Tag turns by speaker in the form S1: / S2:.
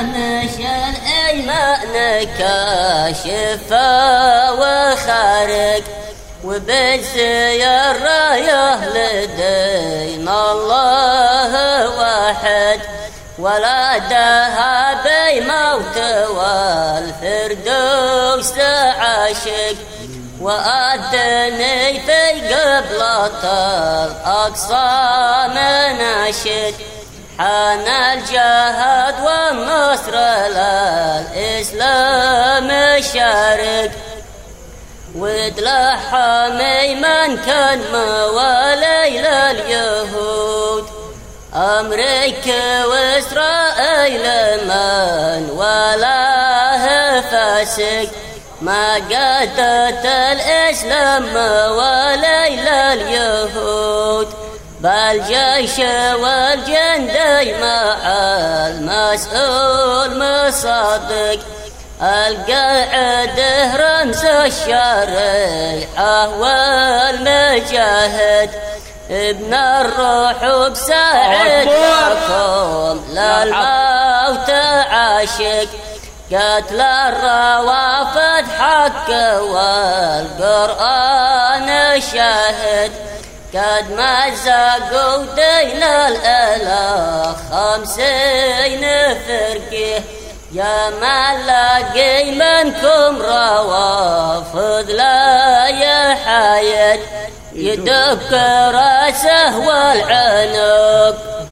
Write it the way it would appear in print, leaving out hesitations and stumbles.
S1: مشى الأيمان كاشفة وخارق وبالزير رايه لدين الله واحد ولا دهب موت والفردوس عاشق وأدني في قبلة الأقصى مناشد حان الجهاد والنصر للإسلام الشارق وتلحمي من كان موالي لليهود أمريكا وإسرائيل من ولاه فاسق ما قادت الإسلام موالي لليهود بالجيش والجندي مع المسؤول مصدق القاعد رمز الشريعة والمجاهد ابن الروح بساعدكم للموت عاشق قتل الروافد حق والقرآن شاهد قد مزقوا دين الإله 50 فرقه يا ملاقي منكم روافض لا يحايد يدق راسه والعنق